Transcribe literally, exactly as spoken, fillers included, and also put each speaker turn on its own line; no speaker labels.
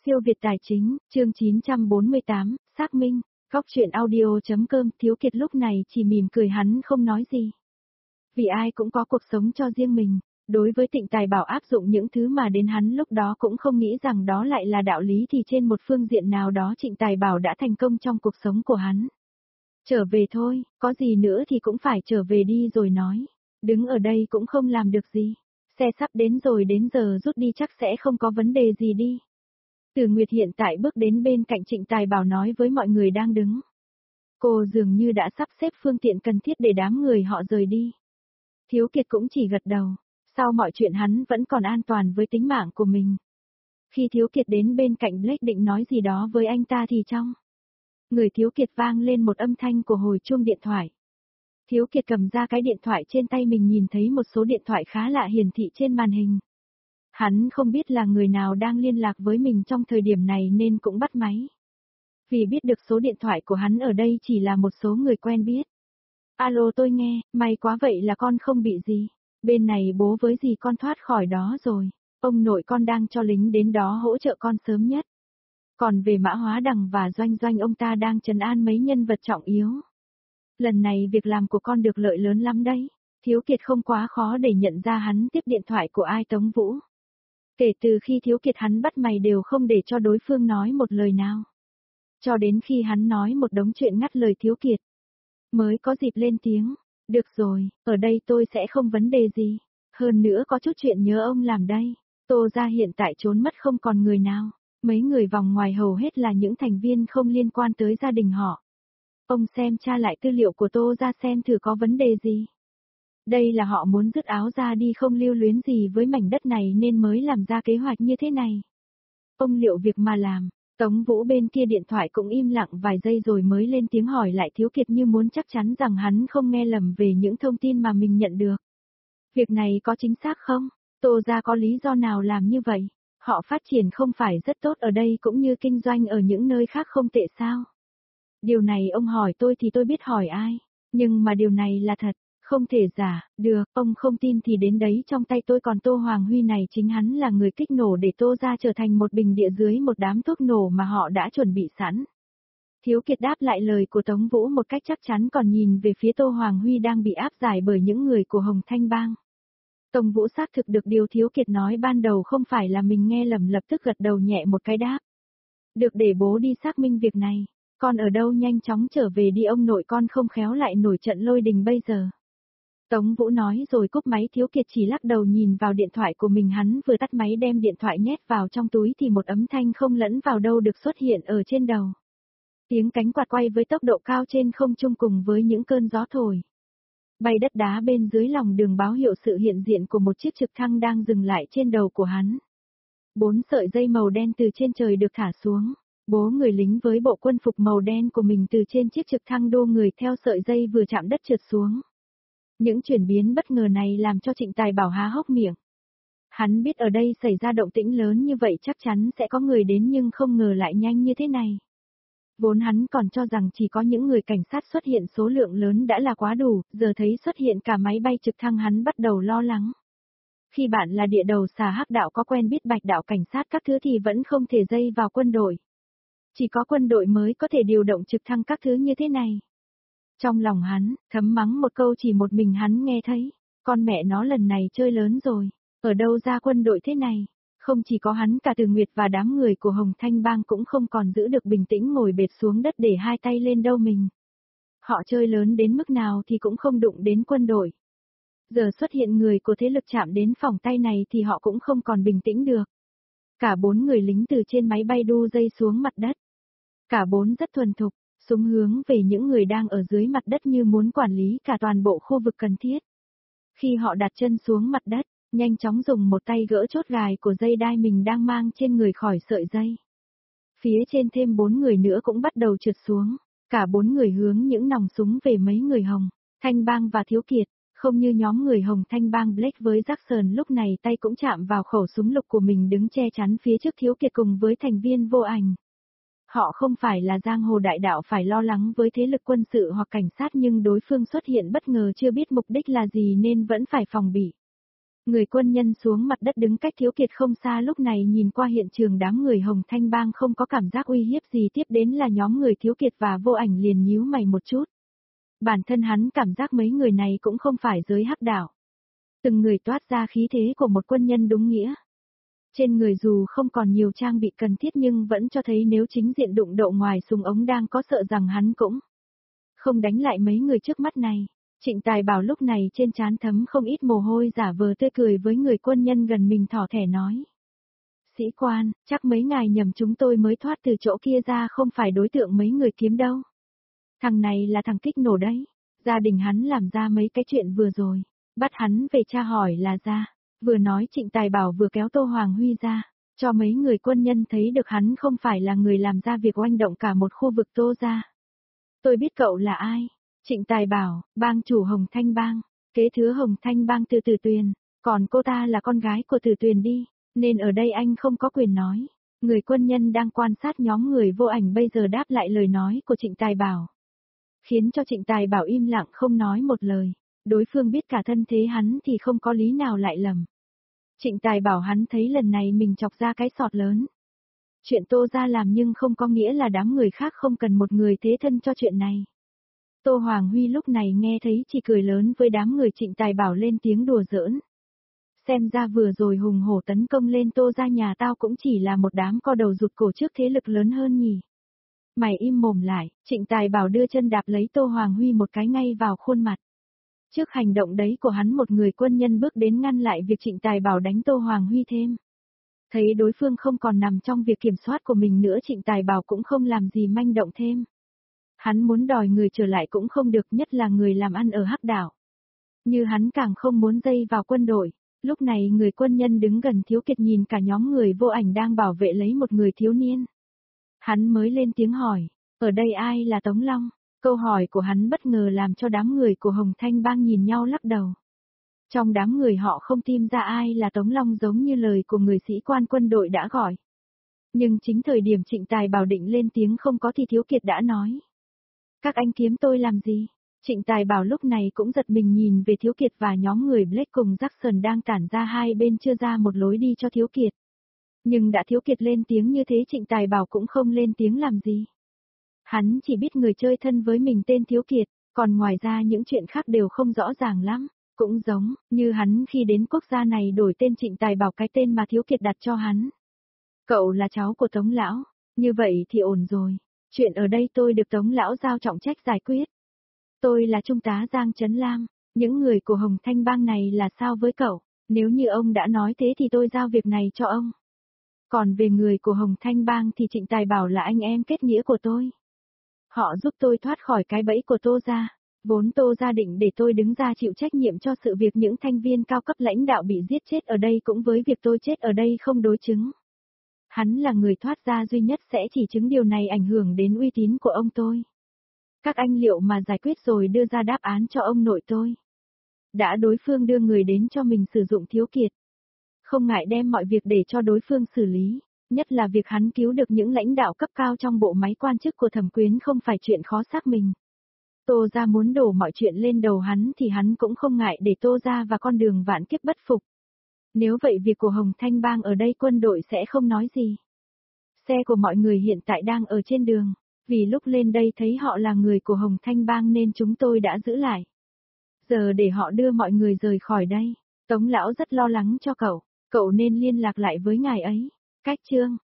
Siêu Việt Tài Chính, chương chín trăm bốn mươi tám, xác minh, góc truyện audio.com. Thiếu Kiệt lúc này chỉ mỉm cười, hắn không nói gì. Vì ai cũng có cuộc sống cho riêng mình, đối với Tịnh Tài Bảo áp dụng những thứ mà đến hắn lúc đó cũng không nghĩ rằng đó lại là đạo lý, thì trên một phương diện nào đó Trịnh Tài Bảo đã thành công trong cuộc sống của hắn. Trở về thôi, có gì nữa thì cũng phải trở về đi rồi nói. Đứng ở đây cũng không làm được gì. Xe sắp đến rồi, đến giờ rút đi chắc sẽ không có vấn đề gì đi. Từ Nguyệt hiện tại bước đến bên cạnh Trịnh Tài Bảo nói với mọi người đang đứng. Cô dường như đã sắp xếp phương tiện cần thiết để đám người họ rời đi. Thiếu Kiệt cũng chỉ gật đầu. Sau mọi chuyện hắn vẫn còn an toàn với tính mạng của mình. Khi Thiếu Kiệt đến bên cạnh Blake định nói gì đó với anh ta thì trong người Thiếu Kiệt vang lên một âm thanh của hồi chuông điện thoại. Thiếu Kiệt cầm ra cái điện thoại trên tay mình, nhìn thấy một số điện thoại khá lạ hiển thị trên màn hình. Hắn không biết là người nào đang liên lạc với mình trong thời điểm này nên cũng bắt máy. Vì biết được số điện thoại của hắn ở đây chỉ là một số người quen biết. Alo, tôi nghe, may quá vậy là con không bị gì. Bên này bố với dì con thoát khỏi đó rồi. Ông nội con đang cho lính đến đó hỗ trợ con sớm nhất. Còn về Mã Hóa Đằng và Doanh Doanh, ông ta đang trấn an mấy nhân vật trọng yếu. Lần này việc làm của con được lợi lớn lắm đấy. Thiếu Kiệt không quá khó để nhận ra hắn tiếp điện thoại của ai. Tống Vũ. Kể từ khi Thiếu Kiệt hắn bắt mày đều không để cho đối phương nói một lời nào. Cho đến khi hắn nói một đống chuyện ngắt lời Thiếu Kiệt, mới có dịp lên tiếng. Được rồi, ở đây tôi sẽ không vấn đề gì. Hơn nữa có chút chuyện nhớ ông làm đây. Tô gia hiện tại trốn mất không còn người nào. Mấy người vòng ngoài hầu hết là những thành viên không liên quan tới gia đình họ. Ông xem tra lại tư liệu của Tô gia xem thử có vấn đề gì. Đây là họ muốn dứt áo ra đi, không lưu luyến gì với mảnh đất này nên mới làm ra kế hoạch như thế này. Ông liệu việc mà làm. Tống Vũ bên kia điện thoại cũng im lặng vài giây rồi mới lên tiếng hỏi lại Thiếu Kiệt, như muốn chắc chắn rằng hắn không nghe lầm về những thông tin mà mình nhận được. Việc này có chính xác không? Tô gia có lý do nào làm như vậy? Họ phát triển không phải rất tốt ở đây cũng như kinh doanh ở những nơi khác không tệ sao? Điều này ông hỏi tôi thì tôi biết hỏi ai. Nhưng mà điều này là thật, không thể giả. Được, ông không tin thì đến đấy trong tay tôi. Còn Tô Hoàng Huy này chính hắn là người kích nổ để Tô gia trở thành một bình địa dưới một đám thuốc nổ mà họ đã chuẩn bị sẵn. Thiếu Kiệt đáp lại lời của Tống Vũ một cách chắc chắn, còn nhìn về phía Tô Hoàng Huy đang bị áp giải bởi những người của Hồng Thanh Bang. Tống Vũ xác thực được điều Thiếu Kiệt nói ban đầu không phải là mình nghe lầm, lập tức gật đầu nhẹ một cái đáp. Được, để bố đi xác minh việc này. Con ở đâu nhanh chóng trở về đi, ông nội con không khéo lại nổi trận lôi đình bây giờ. Tống Vũ nói rồi cúp máy. Thiếu Kiệt chỉ lắc đầu nhìn vào điện thoại của mình, hắn vừa tắt máy đem điện thoại nhét vào trong túi thì một âm thanh không lẫn vào đâu được xuất hiện ở trên đầu. Tiếng cánh quạt quay với tốc độ cao trên không trung cùng với những cơn gió thổi bay đất đá bên dưới lòng đường báo hiệu sự hiện diện của một chiếc trực thăng đang dừng lại trên đầu của hắn. Bốn sợi dây màu đen từ trên trời được thả xuống. Bố người lính với bộ quân phục màu đen của mình từ trên chiếc trực thăng đô người theo sợi dây vừa chạm đất trượt xuống. Những chuyển biến bất ngờ này làm cho Trịnh Tài Bảo há hốc miệng. Hắn biết ở đây xảy ra động tĩnh lớn như vậy chắc chắn sẽ có người đến, nhưng không ngờ lại nhanh như thế này. Vốn hắn còn cho rằng chỉ có những người cảnh sát xuất hiện số lượng lớn đã là quá đủ, giờ thấy xuất hiện cả máy bay trực thăng hắn bắt đầu lo lắng. Khi bạn là địa đầu xà hắc đạo có quen biết bạch đạo cảnh sát các thứ thì vẫn không thể dây vào quân đội. Chỉ có quân đội mới có thể điều động trực thăng các thứ như thế này. Trong lòng hắn, thấm mắng một câu chỉ một mình hắn nghe thấy. Con mẹ nó lần này chơi lớn rồi. Ở đâu ra quân đội thế này? Không chỉ có hắn, cả Từ Nguyệt và đám người của Hồng Thanh Bang cũng không còn giữ được bình tĩnh, ngồi bệt xuống đất để hai tay lên đâu mình. Họ chơi lớn đến mức nào thì cũng không đụng đến quân đội. Giờ xuất hiện người của thế lực chạm đến phòng tay này thì họ cũng không còn bình tĩnh được. Cả bốn người lính từ trên máy bay đu dây xuống mặt đất. Cả bốn rất thuần thục, súng hướng về những người đang ở dưới mặt đất như muốn quản lý cả toàn bộ khu vực cần thiết. Khi họ đặt chân xuống mặt đất, nhanh chóng dùng một tay gỡ chốt gài của dây đai mình đang mang trên người khỏi sợi dây. Phía trên thêm bốn người nữa cũng bắt đầu trượt xuống. Cả bốn người hướng những nòng súng về mấy người Hồng Thanh Bang và Thiếu Kiệt. Không như nhóm người Hồng Thanh Bang, Blake với Jackson lúc này tay cũng chạm vào khẩu súng lục của mình đứng che chắn phía trước Thiếu Kiệt cùng với thành viên Vô Ảnh. Họ không phải là giang hồ đại đạo phải lo lắng với thế lực quân sự hoặc cảnh sát, nhưng đối phương xuất hiện bất ngờ chưa biết mục đích là gì nên vẫn phải phòng bị. Người quân nhân xuống mặt đất đứng cách Thiếu Kiệt không xa lúc này nhìn qua hiện trường đám người Hồng Thanh Bang không có cảm giác uy hiếp gì, tiếp đến là nhóm người Thiếu Kiệt và Vô Ảnh liền nhíu mày một chút. Bản thân hắn cảm giác mấy người này cũng không phải giới hắc đạo. Từng người toát ra khí thế của một quân nhân đúng nghĩa. Trên người dù không còn nhiều trang bị cần thiết nhưng vẫn cho thấy nếu chính diện đụng độ ngoài súng ống đang có sợ rằng hắn cũng không đánh lại mấy người trước mắt này. Trịnh Tài Bảo lúc này trên trán thấm không ít mồ hôi, giả vờ tươi cười với người quân nhân gần mình thỏ thẻ nói. Sĩ quan, chắc mấy ngài nhầm, chúng tôi mới thoát từ chỗ kia ra, không phải đối tượng mấy người kiếm đâu. Thằng này là thằng kích nổ đấy. Gia đình hắn làm ra mấy cái chuyện vừa rồi. Bắt hắn về tra hỏi là ra. Vừa nói Trịnh Tài Bảo vừa kéo Tô Hoàng Huy ra. Cho mấy người quân nhân thấy được hắn không phải là người làm ra việc oanh động cả một khu vực Tô ra. Tôi biết cậu là ai. Trịnh Tài Bảo, bang chủ Hồng Thanh Bang. Kế thứ Hồng Thanh Bang Từ Từ Tuyền. Còn cô ta là con gái của Từ Tuyền đi. Nên ở đây anh không có quyền nói. Người quân nhân đang quan sát nhóm người Vô Ảnh bây giờ đáp lại lời nói của Trịnh Tài Bảo. Khiến cho Trịnh Tài Bảo im lặng không nói một lời. Đối phương biết cả thân thế hắn thì không có lý nào lại lầm. Trịnh Tài Bảo hắn thấy lần này mình chọc ra cái sọt lớn. Chuyện Tô ra làm nhưng không có nghĩa là đám người khác không cần một người thế thân cho chuyện này. Tô Hoàng Huy lúc này nghe thấy chỉ cười lớn với đám người Trịnh Tài Bảo lên tiếng đùa giỡn. Xem ra vừa rồi hùng hổ tấn công lên Tô ra nhà tao cũng chỉ là một đám co đầu rụt cổ trước thế lực lớn hơn nhỉ. Mày im mồm lại, Trịnh Tài Bảo đưa chân đạp lấy Tô Hoàng Huy một cái ngay vào khuôn mặt. Trước hành động đấy của hắn một người quân nhân bước đến ngăn lại việc Trịnh Tài Bảo đánh Tô Hoàng Huy thêm. Thấy đối phương không còn nằm trong việc kiểm soát của mình nữa, Trịnh Tài Bảo cũng không làm gì manh động thêm. Hắn muốn đòi người trở lại cũng không được, nhất là người làm ăn ở Hắc Đảo. Như hắn càng không muốn dây vào quân đội. Lúc này người quân nhân đứng gần Thiếu Kiệt nhìn cả nhóm người Vô Ảnh đang bảo vệ lấy một người thiếu niên. Hắn mới lên tiếng hỏi, ở đây ai là Tống Long? Câu hỏi của hắn bất ngờ làm cho đám người của Hồng Thanh Bang nhìn nhau lắc đầu. Trong đám người họ không tìm ra ai là Tống Long giống như lời của người sĩ quan quân đội đã gọi. Nhưng chính thời điểm Trịnh Tài Bảo định lên tiếng không có thì Thiếu Kiệt đã nói. Các anh kiếm tôi làm gì? Trịnh Tài Bảo lúc này cũng giật mình nhìn về Thiếu Kiệt và nhóm người Blake cùng Jackson đang tản ra hai bên chưa ra một lối đi cho Thiếu Kiệt. Nhưng đã Thiếu Kiệt lên tiếng như thế Trịnh Tài Bảo cũng không lên tiếng làm gì. Hắn chỉ biết người chơi thân với mình tên Thiếu Kiệt, còn ngoài ra những chuyện khác đều không rõ ràng lắm. Cũng giống như hắn khi đến quốc gia này đổi tên Trịnh Tài Bảo cái tên mà Thiếu Kiệt đặt cho hắn. Cậu là cháu của Tống Lão, như vậy thì ổn rồi. Chuyện ở đây tôi được Tống Lão giao trọng trách giải quyết. Tôi là Trung tá Giang Trấn Lam, những người của Hồng Thanh Bang này là sao với cậu? Nếu như ông đã nói thế thì tôi giao việc này cho ông. Còn về người của Hồng Thanh Bang thì Trịnh Tài Bảo là anh em kết nghĩa của tôi. Họ giúp tôi thoát khỏi cái bẫy của Tô gia. Vốn Tô gia định để tôi đứng ra chịu trách nhiệm cho sự việc những thành viên cao cấp lãnh đạo bị giết chết ở đây cũng với việc tôi chết ở đây không đối chứng. Hắn là người thoát ra duy nhất sẽ chỉ chứng điều này ảnh hưởng đến uy tín của ông tôi. Các anh liệu mà giải quyết rồi đưa ra đáp án cho ông nội tôi. Đã đối phương đưa người đến cho mình sử dụng Thiếu Kiệt. Không ngại đem mọi việc để cho đối phương xử lý, nhất là việc hắn cứu được những lãnh đạo cấp cao trong bộ máy quan chức của Thẩm Quyến không phải chuyện khó xác mình. Tô gia muốn đổ mọi chuyện lên đầu hắn thì hắn cũng không ngại để Tô gia và con đường vạn kiếp bất phục. Nếu vậy việc của Hồng Thanh Bang ở đây quân đội sẽ không nói gì. Xe của mọi người hiện tại đang ở trên đường, vì lúc lên đây thấy họ là người của Hồng Thanh Bang nên chúng tôi đã giữ lại. Giờ để họ đưa mọi người rời khỏi đây, Tống Lão rất lo lắng cho cậu, cậu nên liên lạc lại với ngài ấy. Cách chương